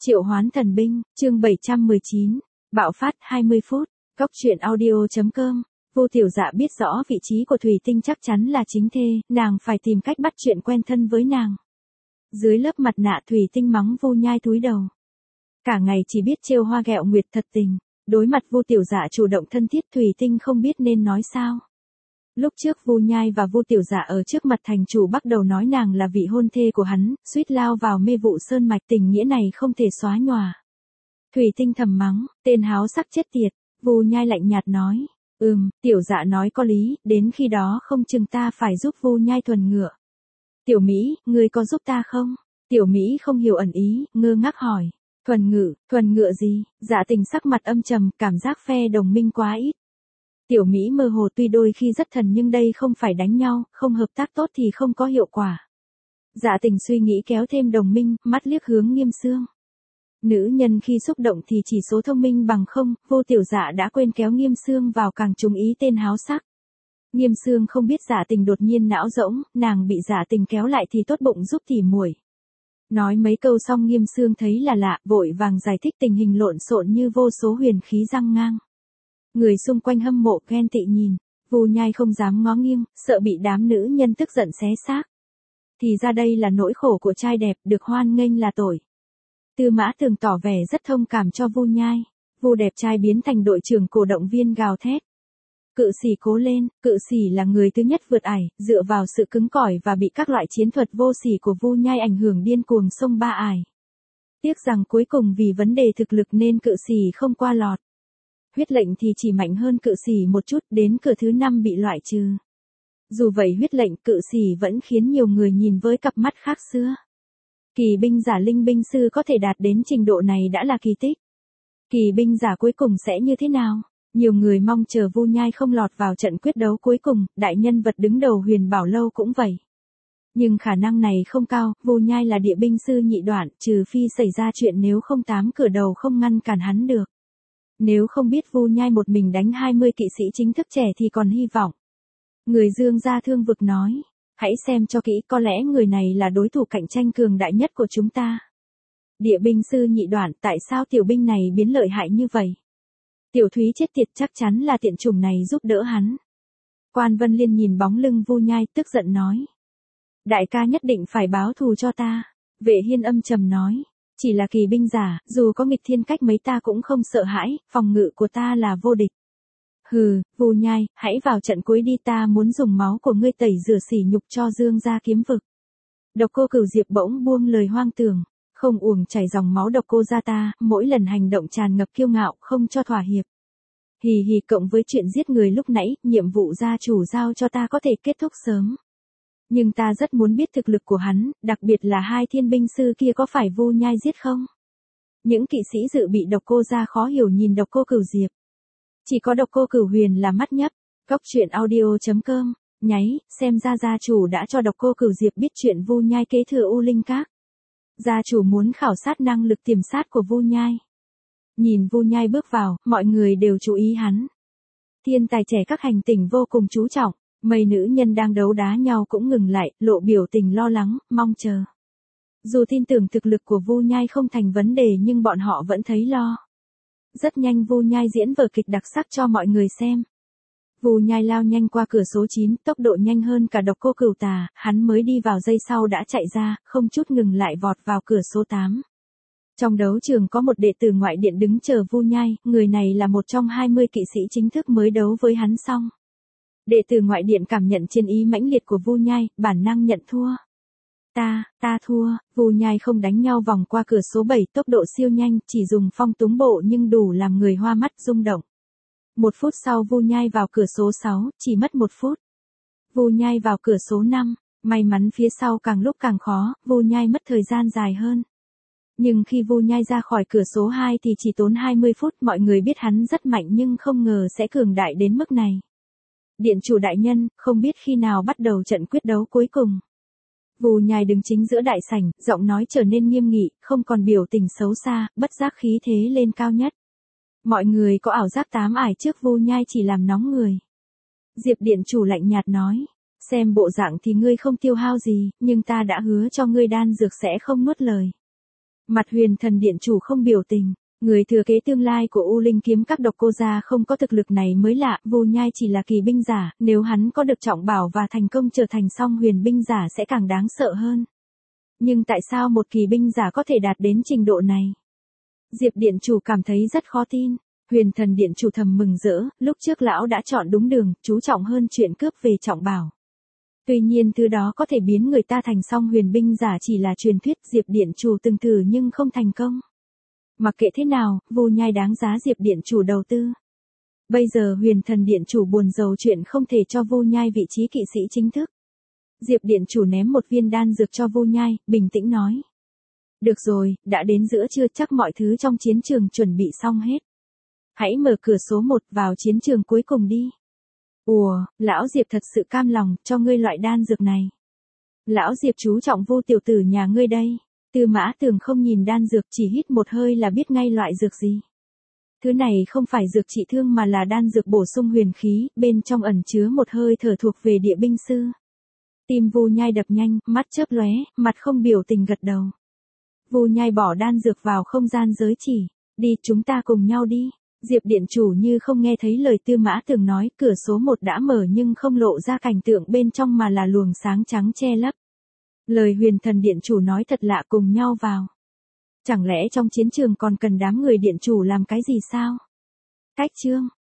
Triệu hoán thần binh, chương 719, bạo phát 20 phút, Cóc truyện audio.com. Vô Tiểu Dạ biết rõ vị trí của Thủy Tinh chắc chắn là chính thê, nàng phải tìm cách bắt chuyện quen thân với nàng. Dưới lớp mặt nạ Thủy Tinh mắng Vu Nhai túi đầu. Cả ngày chỉ biết trêu hoa ghẹo nguyệt thật tình, đối mặt Vô Tiểu Dạ chủ động thân thiết Thủy Tinh không biết nên nói sao. Lúc trước Vu Nhai và Vô Tiểu Dạ ở trước mặt thành chủ bắt đầu nói nàng là vị hôn thê của hắn, suýt lao vào mê vụ sơn mạch, tình nghĩa này không thể xóa nhòa. Thủy Tinh thầm mắng, tên háo sắc chết tiệt. Vu Nhai lạnh nhạt nói, Tiểu Dạ nói có lý, đến khi đó không chừng ta phải giúp Vu Nhai thuần ngựa. Tiểu Mỹ, ngươi có giúp ta không? Tiểu Mỹ không hiểu ẩn ý, ngơ ngác hỏi, thuần ngựa gì? Dạ Tình sắc mặt âm trầm, cảm giác phe đồng minh quá ít. Tiểu Mỹ mơ hồ, tuy đôi khi rất thần nhưng đây không phải đánh nhau, không hợp tác tốt thì không có hiệu quả. Dạ Tình suy nghĩ kéo thêm đồng minh, mắt liếc hướng Nghiêm Xương. Nữ nhân khi xúc động thì chỉ số thông minh bằng không, Vô Tiểu Dạ đã quên kéo Nghiêm Xương vào càng trúng ý tên háo sắc. Nghiêm Xương không biết Dạ Tình đột nhiên não rỗng, nàng bị Dạ Tình kéo lại thì tốt bụng giúp tỉ muội. Nói mấy câu xong Nghiêm Xương thấy là lạ, vội vàng giải thích tình hình lộn xộn như vô số huyền khí giăng ngang. Người xung quanh hâm mộ ghen tị nhìn, Vu Nhai không dám ngó nghiêng, sợ bị đám nữ nhân tức giận xé xác. Thì ra đây là nỗi khổ của trai đẹp, được hoan nghênh là tội. Tư Mã Tường tỏ vẻ rất thông cảm cho Vu Nhai. Vu đẹp trai biến thành đội trưởng cổ động viên gào thét. Cự Sĩ cố lên, Cự Sĩ là người thứ nhất vượt ải, dựa vào sự cứng cỏi và bị các loại chiến thuật vô sỉ của Vu Nhai ảnh hưởng điên cuồng xông ba ải. Tiếc rằng cuối cùng vì vấn đề thực lực nên Cự Sĩ không qua lọt. Huyết lệnh thì chỉ mạnh hơn Cự Sĩ một chút, đến cửa thứ 5 bị loại trừ. Dù vậy huyết lệnh Cự Sĩ vẫn khiến nhiều người nhìn với cặp mắt khác xưa. Kỳ binh giả linh binh sư có thể đạt đến trình độ này đã là kỳ tích. Kỳ binh giả cuối cùng sẽ như thế nào? Nhiều người mong chờ Vu Nhai không lọt vào trận quyết đấu cuối cùng, đại nhân vật đứng đầu Huyền Bảo Lâu cũng vậy. Nhưng khả năng này không cao, Vu Nhai là địa binh sư nhị đoạn, trừ phi xảy ra chuyện nếu không 8 cửa đầu không ngăn cản hắn được. Nếu không biết Vu Nhai một mình đánh 20 kỵ sĩ chính thức trẻ thì còn hy vọng. Người Dương Gia Thương Vực nói. Hãy xem cho kỹ, có lẽ người này là đối thủ cạnh tranh cường đại nhất của chúng ta. Địa binh sư nhị đoạn, tại sao tiểu binh này biến lợi hại như vậy? Tiểu Thúy chết tiệt, chắc chắn là tiện chủng này giúp đỡ hắn. Quan Vân Liên nhìn bóng lưng Vu Nhai, tức giận nói. Đại ca nhất định phải báo thù cho ta. Vệ Hiên âm trầm nói. Chỉ là kỳ binh giả, dù có nghịch thiên cách mấy ta cũng không sợ hãi, phòng ngự của ta là vô địch. Hừ, Vu Nhai, hãy vào trận cuối đi, ta muốn dùng máu của ngươi tẩy rửa sỉ nhục cho Dương Gia Kiếm Vực. Độc Cô Cửu Diệp bỗng buông lời hoang tưởng, không uổng chảy dòng máu độc cô gia ta, mỗi lần hành động tràn ngập kiêu ngạo, không cho thỏa hiệp. Hì hì, cộng với chuyện giết người lúc nãy, nhiệm vụ gia chủ giao cho ta có thể kết thúc sớm. Nhưng ta rất muốn biết thực lực của hắn, đặc biệt là hai thiên binh sư kia có phải Vu Nhai giết không? Những kỵ sĩ dự bị Độc Cô gia khó hiểu nhìn Độc Cô Cửu Diệp. Chỉ có Độc Cô Cửu Huyền là mắt nhấp. Cóc truyện audio.com, nháy, xem ra gia chủ đã cho Độc Cô Cửu Diệp biết chuyện Vu Nhai kế thừa U Linh Các. Gia chủ muốn khảo sát năng lực tiềm sát của Vu Nhai. Nhìn Vu Nhai bước vào, mọi người đều chú ý hắn. Thiên tài trẻ các hành tinh vô cùng chú trọng, mấy nữ nhân đang đấu đá nhau cũng ngừng lại, lộ biểu tình lo lắng, mong chờ. Dù tin tưởng thực lực của Vu Nhai không thành vấn đề nhưng bọn họ vẫn thấy lo. Rất nhanh Vu Nhai diễn vở kịch đặc sắc cho mọi người xem. Vu Nhai lao nhanh qua cửa số 9, tốc độ nhanh hơn cả Độc Cô Cửu Tà, hắn mới đi vào giây sau đã chạy ra, không chút ngừng lại vọt vào cửa số 8. Trong đấu trường có một đệ tử ngoại điện đứng chờ Vu Nhai, người này là một trong 20 kỵ sĩ chính thức mới đấu với hắn xong. Đệ tử ngoại điện cảm nhận chiến ý mãnh liệt của Vu Nhai, bản năng nhận thua. Ta thua. Vu Nhai không đánh nhau vòng qua cửa số 7, tốc độ siêu nhanh, chỉ dùng phong túng bộ nhưng đủ làm người hoa mắt rung động. 1 phút sau Vu Nhai vào cửa số 6, chỉ mất 1 phút. Vu Nhai vào cửa số 5, may mắn phía sau càng lúc càng khó, Vu Nhai mất thời gian dài hơn. Nhưng khi Vu Nhai ra khỏi cửa số 2 thì chỉ tốn 20 phút, mọi người biết hắn rất mạnh nhưng không ngờ sẽ cường đại đến mức này. Điện chủ đại nhân, không biết khi nào bắt đầu trận quyết đấu cuối cùng. Vu Nhai đứng chính giữa đại sảnh, giọng nói trở nên nghiêm nghị, không còn biểu tình xấu xa, bất giác khí thế lên cao nhất. Mọi người có ảo giác 8 ải trước Vu Nhai chỉ làm nóng người. Diệp điện chủ lạnh nhạt nói, xem bộ dạng thì ngươi không tiêu hao gì, nhưng ta đã hứa cho ngươi đan dược sẽ không nuốt lời. Mặt huyền thần điện chủ không biểu tình. Người thừa kế tương lai của U Linh kiếm các độc cô gia không có thực lực này mới lạ, Vu Nhai chỉ là kỳ binh giả, nếu hắn có được trọng bảo và thành công trở thành song huyền binh giả sẽ càng đáng sợ hơn. Nhưng tại sao một kỳ binh giả có thể đạt đến trình độ này? Diệp điện chủ cảm thấy rất khó tin. Huyền thần điện chủ thầm mừng rỡ, lúc trước lão đã chọn đúng đường, chú trọng hơn chuyện cướp về trọng bảo. Tuy nhiên thứ đó có thể biến người ta thành song huyền binh giả chỉ là truyền thuyết, Diệp điện chủ từng thử nhưng không thành công. Mặc kệ thế nào, Vu Nhai đáng giá Diệp điện chủ đầu tư. Bây giờ huyền thần điện chủ buồn rầu chuyện không thể cho Vu Nhai vị trí kỵ sĩ chính thức. Diệp điện chủ ném một viên đan dược cho Vu Nhai, bình tĩnh nói. Được rồi, đã đến giữa trưa, chắc mọi thứ trong chiến trường chuẩn bị xong hết. Hãy mở cửa số 1 vào chiến trường cuối cùng đi. Ủa, lão Diệp thật sự cam lòng cho ngươi loại đan dược này. Lão Diệp chú trọng Vu tiểu tử nhà ngươi đây. Tư Mã Tường không nhìn đan dược, chỉ hít một hơi là biết ngay loại dược gì. Thứ này không phải dược trị thương mà là đan dược bổ sung huyền khí, bên trong ẩn chứa một hơi thở thuộc về địa binh sư. Tim Vu Nhai đập nhanh, mắt chớp lóe, mặt không biểu tình gật đầu. Vu Nhai bỏ đan dược vào không gian giới chỉ. Đi, chúng ta cùng nhau đi. Diệp điện chủ như không nghe thấy lời Tư Mã Tường nói, cửa số 1 đã mở nhưng không lộ ra cảnh tượng bên trong mà là luồng sáng trắng che lấp. Lời huyền thần điện chủ nói thật lạ, cùng nhau vào. Chẳng lẽ trong chiến trường còn cần đám người điện chủ làm cái gì sao? Cách chương.